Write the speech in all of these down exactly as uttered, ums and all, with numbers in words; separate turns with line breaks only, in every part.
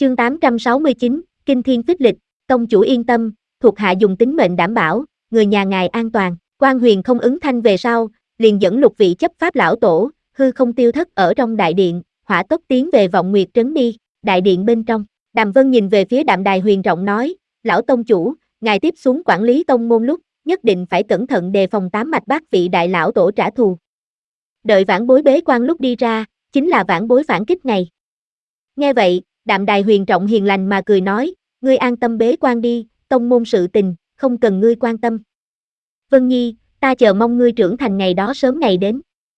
Chương tám trăm sáu mươi chín, Kinh Thiên Phích Lịch, tông chủ yên tâm, thuộc hạ dùng tính mệnh đảm bảo, người nhà ngài an toàn. Quan Huyền không ứng thanh về sau, liền dẫn lục vị chấp pháp lão tổ, hư không tiêu thất ở trong đại điện, hỏa tốc tiến về Vọng Nguyệt trấn đi. Đại điện bên trong, Đàm Vân nhìn về phía Đạm Đài Huyền rộng nói, lão tông chủ, ngài tiếp xuống quản lý tông môn lúc, nhất định phải cẩn thận đề phòng tám mạch bát vị đại lão tổ trả thù. Đợi vãn bối bế quan lúc đi ra, chính là vãn bối phản kích ngày. Nghe vậy, Đạm Đài Huyền trọng hiền lành mà cười nói, ngươi an tâm bế quan đi, tông môn sự tình, không cần ngươi quan tâm. Vân Nhi, ta chờ mong ngươi trưởng thành ngày đó sớm ngày đến.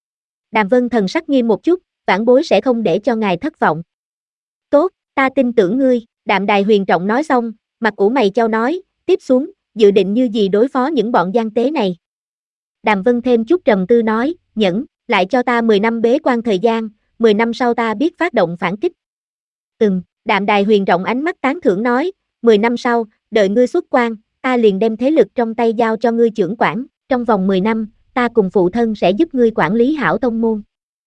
Đàm Vân thần sắc nghiêm một chút, vãn bối sẽ không để cho ngài thất vọng. Tốt, ta tin tưởng ngươi, Đạm Đài Huyền trọng nói xong, mặt ủ mày chau nói, tiếp xuống, dự định như gì đối phó những bọn gian tế này. Đàm Vân thêm chút trầm tư nói, nhẫn, lại cho ta mười năm bế quan thời gian, mười năm sau ta biết phát động phản kích. Ừm, Đạm Đài Huyền rộng ánh mắt tán thưởng nói, mười năm sau, đợi ngươi xuất quan, ta liền đem thế lực trong tay giao cho ngươi trưởng quản, trong vòng mười năm, ta cùng phụ thân sẽ giúp ngươi quản lý hảo tông môn.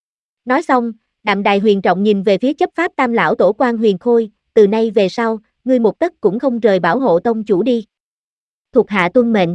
Nói xong, Đạm Đài Huyền trọng nhìn về phía chấp pháp tam lão tổ Quan Huyền Khôi, từ nay về sau, ngươi một tấc cũng không rời bảo hộ tông chủ đi. Thuộc hạ tuân mệnh.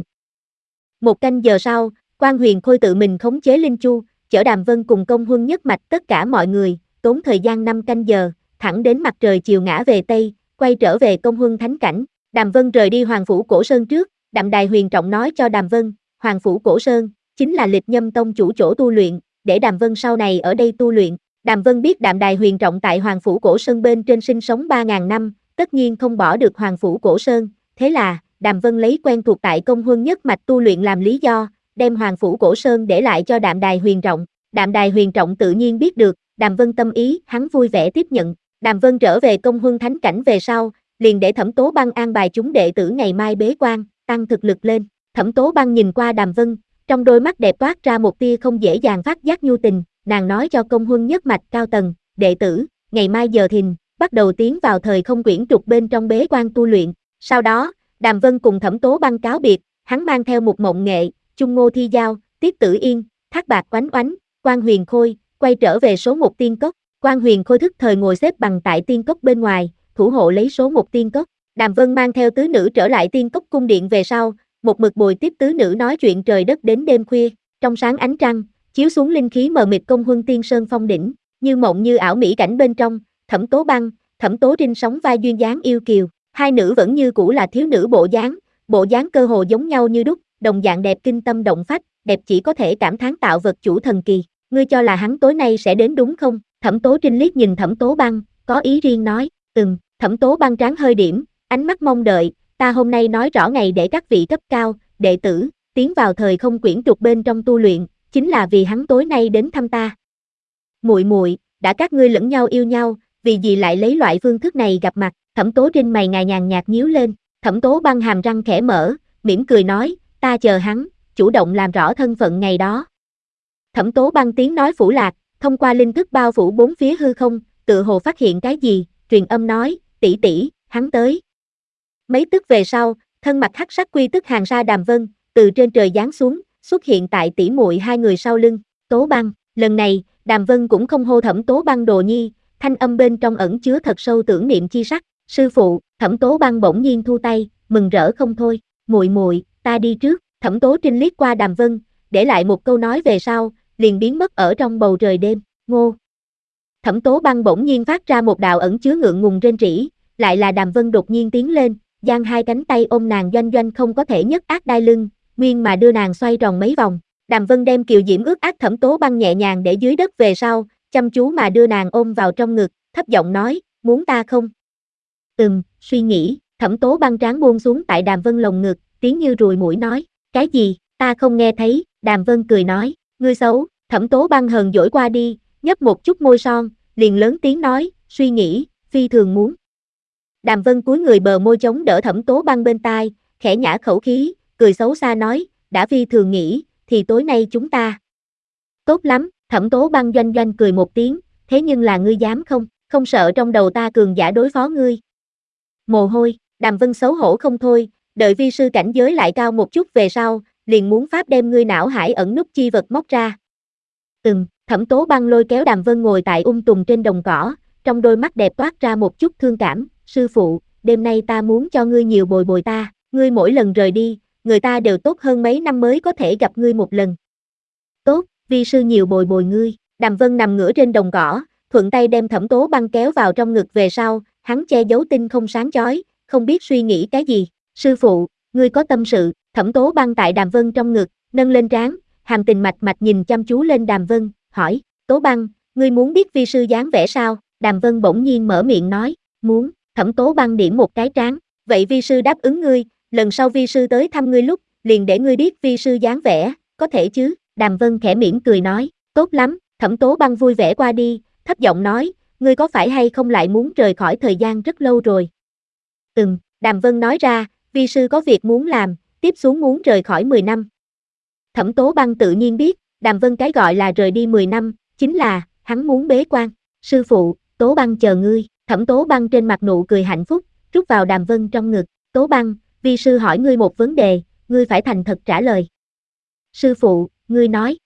Một canh giờ sau, Quan Huyền Khôi tự mình khống chế Linh Chu, chở Đàm Vân cùng Công Huân nhất mạch tất cả mọi người, tốn thời gian năm canh giờ, thẳng đến mặt trời chiều ngã về Tây, quay trở về Công Huân thánh cảnh. Đàm Vân rời đi Hoàng Phủ Cổ Sơn trước, Đạm Đài Huyền trọng nói cho Đàm Vân, Hoàng Phủ Cổ Sơn, chính là Lịch Nhâm tông chủ chỗ tu luyện, để Đàm Vân sau này ở đây tu luyện. Đàm Vân biết Đạm Đài Huyền trọng tại Hoàng Phủ Cổ Sơn bên trên sinh sống ba ngàn năm, tất nhiên không bỏ được Hoàng Phủ Cổ Sơn, thế là, Đàm Vân lấy quen thuộc tại Công Huân nhất mạch tu luyện làm lý do, đem Hoàng Phủ Cổ Sơn để lại cho Đạm Đài Huyền trọng. Đạm Đài Huyền trọng tự nhiên biết được, Đàm Vân tâm ý, hắn vui vẻ tiếp nhận. Đàm Vân trở về Công Huân thánh cảnh về sau, liền để Thẩm Tố Băng an bài chúng đệ tử ngày mai bế quan, tăng thực lực lên. Thẩm Tố Băng nhìn qua Đàm Vân, trong đôi mắt đẹp toát ra một tia không dễ dàng phát giác nhu tình, nàng nói cho Công Huân nhất mạch cao tầng, đệ tử, ngày mai giờ thìn, bắt đầu tiến vào thời không quyển trục bên trong bế quan tu luyện. Sau đó, Đàm Vân cùng Thẩm Tố Băng cáo biệt, hắn mang theo một mộng nghệ, Chung Ngô Thi Giao, Tiết Tử Yên, Thác Bạc Oánh Oánh, Quan Huyền Khôi, quay trở về số một tiên cốc. Quan Huyền Khôi thức thời ngồi xếp bằng tại tiên cốc bên ngoài, thủ hộ lấy số một tiên cốc. Đàm Vân mang theo tứ nữ trở lại tiên cốc cung điện về sau, một mực bồi tiếp tứ nữ nói chuyện trời đất đến đêm khuya, trong sáng ánh trăng, chiếu xuống linh khí mờ mịt Công Huân Tiên Sơn phong đỉnh, như mộng như ảo mỹ cảnh bên trong, Thẩm Tố Băng, Thẩm Tố Trinh sóng vai duyên dáng yêu kiều, hai nữ vẫn như cũ là thiếu nữ bộ dáng, bộ dáng cơ hồ giống nhau như đúc, đồng dạng đẹp kinh tâm động phách, đẹp chỉ có thể cảm thán tạo vật chủ thần kỳ. Ngươi cho là hắn tối nay sẽ đến đúng không? Thẩm Tố Trinh liếc nhìn Thẩm Tố Băng, có ý riêng nói, ừm. Thẩm Tố Băng trán hơi điểm, ánh mắt mong đợi, ta hôm nay nói rõ ngày để các vị cấp cao, đệ tử, tiến vào thời không quyển trục bên trong tu luyện, chính là vì hắn tối nay đến thăm ta. Muội muội, đã các ngươi lẫn nhau yêu nhau, vì gì lại lấy loại phương thức này gặp mặt? Thẩm Tố Trinh mày ngài nhàn nhạt nhíu lên, Thẩm Tố Băng hàm răng khẽ mở, mỉm cười nói, ta chờ hắn, chủ động làm rõ thân phận ngày đó. Thẩm Tố Băng tiếng nói phủ lạc, thông qua linh thức bao phủ bốn phía hư không, tự hồ phát hiện cái gì, truyền âm nói, tỷ tỷ, hắn tới. Mấy tức về sau, thân mặt hắc sắc quy tức hàng sa Đàm Vân, từ trên trời giáng xuống, xuất hiện tại tỷ muội hai người sau lưng. Tố Băng, lần này, Đàm Vân cũng không hô Thẩm Tố Băng đồ nhi, thanh âm bên trong ẩn chứa thật sâu tưởng niệm chi sắc. Sư phụ, Thẩm Tố Băng bỗng nhiên thu tay, mừng rỡ không thôi. Muội muội, ta đi trước. Thẩm Tố Trinh liếc qua Đàm Vân, để lại một câu nói về sau, liền biến mất ở trong bầu trời đêm. Ngô. Thẩm Tố Băng bỗng nhiên phát ra một đạo ẩn chứa ngượng ngùng rên rỉ, lại là Đàm Vân đột nhiên tiến lên, giang hai cánh tay ôm nàng doanh doanh không có thể nhấc ác đai lưng, nguyên mà đưa nàng xoay tròn mấy vòng. Đàm Vân đem kiều diễm ướt át Thẩm Tố Băng nhẹ nhàng để dưới đất về sau, chăm chú mà đưa nàng ôm vào trong ngực, thấp giọng nói, muốn ta không? Ừm, suy nghĩ. Thẩm Tố Băng trán buông xuống tại Đàm Vân lồng ngực, tiếng như ruồi muỗi nói, cái gì, ta không nghe thấy. Đàm Vân cười nói, ngươi xấu. Thẩm Tố Băng hờn dỗi qua đi, nhấp một chút môi son, liền lớn tiếng nói, suy nghĩ, phi thường muốn. Đàm Vân cúi người bờ môi chống đỡ Thẩm Tố Băng bên tai, khẽ nhả khẩu khí, cười xấu xa nói, đã phi thường nghĩ, thì tối nay chúng ta. Tốt lắm, Thẩm Tố Băng doanh doanh cười một tiếng, thế nhưng là ngươi dám không, không sợ trong đầu ta cường giả đối phó ngươi. Mồ hôi, Đàm Vân xấu hổ không thôi, đợi vi sư cảnh giới lại cao một chút về sau, liền muốn pháp đem ngươi não hải ẩn nút chi vật móc ra. Ừm, Thẩm Tố Băng lôi kéo Đàm Vân ngồi tại ung tùng trên đồng cỏ, trong đôi mắt đẹp toát ra một chút thương cảm, sư phụ, đêm nay ta muốn cho ngươi nhiều bồi bồi ta, ngươi mỗi lần rời đi, người ta đều tốt hơn mấy năm mới có thể gặp ngươi một lần. Tốt, vi sư nhiều bồi bồi ngươi. Đàm Vân nằm ngửa trên đồng cỏ, thuận tay đem Thẩm Tố Băng kéo vào trong ngực về sau, hắn che giấu tinh không sáng chói, không biết suy nghĩ cái gì. Sư phụ, ngươi có tâm sự. Thẩm Tố Băng tại Đàm Vân trong ngực, nâng lên trán, hàm tình mạch mạch nhìn chăm chú lên Đàm Vân, hỏi, Tố Băng, ngươi muốn biết vi sư dáng vẻ sao? Đàm Vân bỗng nhiên mở miệng nói, muốn. Thẩm Tố Băng điểm một cái trán, vậy vi sư đáp ứng ngươi, lần sau vi sư tới thăm ngươi lúc, liền để ngươi biết vi sư dáng vẻ, có thể chứ? Đàm Vân khẽ mỉm cười nói, tốt lắm. Thẩm Tố Băng vui vẻ qua đi, thấp giọng nói, ngươi có phải hay không lại muốn rời khỏi thời gian rất lâu rồi? Ừm, Đàm Vân nói ra, vi sư có việc muốn làm, tiếp xuống muốn rời khỏi mười năm. Thẩm Tố Băng tự nhiên biết, Đàm Vân cái gọi là rời đi mười năm, chính là, hắn muốn bế quan. Sư phụ, Tố Băng chờ ngươi. Thẩm Tố Băng trên mặt nụ cười hạnh phúc, rút vào Đàm Vân trong ngực. Tố Băng, vi sư hỏi ngươi một vấn đề, ngươi phải thành thật trả lời. Sư phụ, ngươi nói.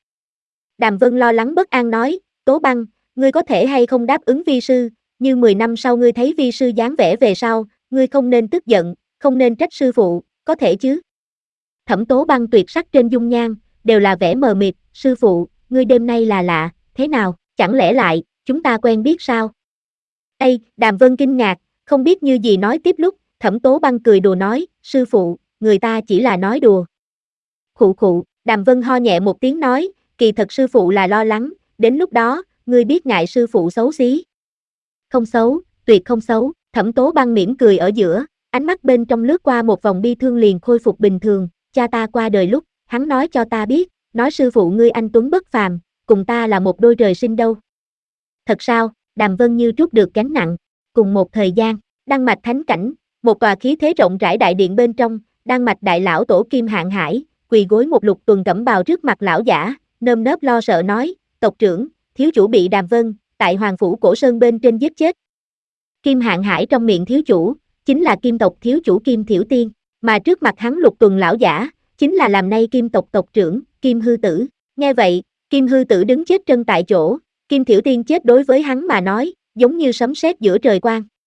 Đàm Vân lo lắng bất an nói, Tố Băng, ngươi có thể hay không đáp ứng vi sư, như mười năm sau ngươi thấy vi sư dáng vẻ về sau, ngươi không nên tức giận, không nên trách sư phụ, có thể chứ? Thẩm Tố Băng tuyệt sắc trên dung nhan, đều là vẻ mờ mịt, sư phụ, ngươi đêm nay là lạ, thế nào, chẳng lẽ lại, chúng ta quen biết sao? Ây, Đàm Vân kinh ngạc, không biết như gì nói tiếp lúc, Thẩm Tố Băng cười đùa nói, sư phụ, người ta chỉ là nói đùa. Khụ khụ, Đàm Vân ho nhẹ một tiếng nói, kỳ thật sư phụ là lo lắng, đến lúc đó, ngươi biết ngại sư phụ xấu xí. Không xấu, tuyệt không xấu. Thẩm Tố Băng mỉm cười ở giữa, ánh mắt bên trong lướt qua một vòng bi thương liền khôi phục bình thường, cha ta qua đời lúc, hắn nói cho ta biết, nói sư phụ ngươi anh tuấn bất phàm, cùng ta là một đôi trời sinh đâu. Thật sao? Đàm Vân như trút được gánh nặng. Cùng một thời gian, Đan Mạch thánh cảnh, một tòa khí thế rộng rãi đại điện bên trong, Đan Mạch đại lão tổ Kim Hạng Hải, quỳ gối một lục tuần cẩm bào trước mặt lão giả, nơm nớp lo sợ nói, tộc trưởng, thiếu chủ bị Đàm Vân, tại Hoàng phủ Cổ Sơn bên trên giết chết. Kim Hạng Hải trong miệng thiếu chủ, chính là Kim tộc thiếu chủ Kim Thiểu Tiên, mà trước mặt hắn lục tuần lão giả, chính là làm nay Kim tộc tộc trưởng, Kim Hư Tử. Nghe vậy, Kim Hư Tử đứng chết chân tại chỗ, Kim Thiểu Tiên chết đối với hắn mà nói, giống như sấm sét giữa trời quang.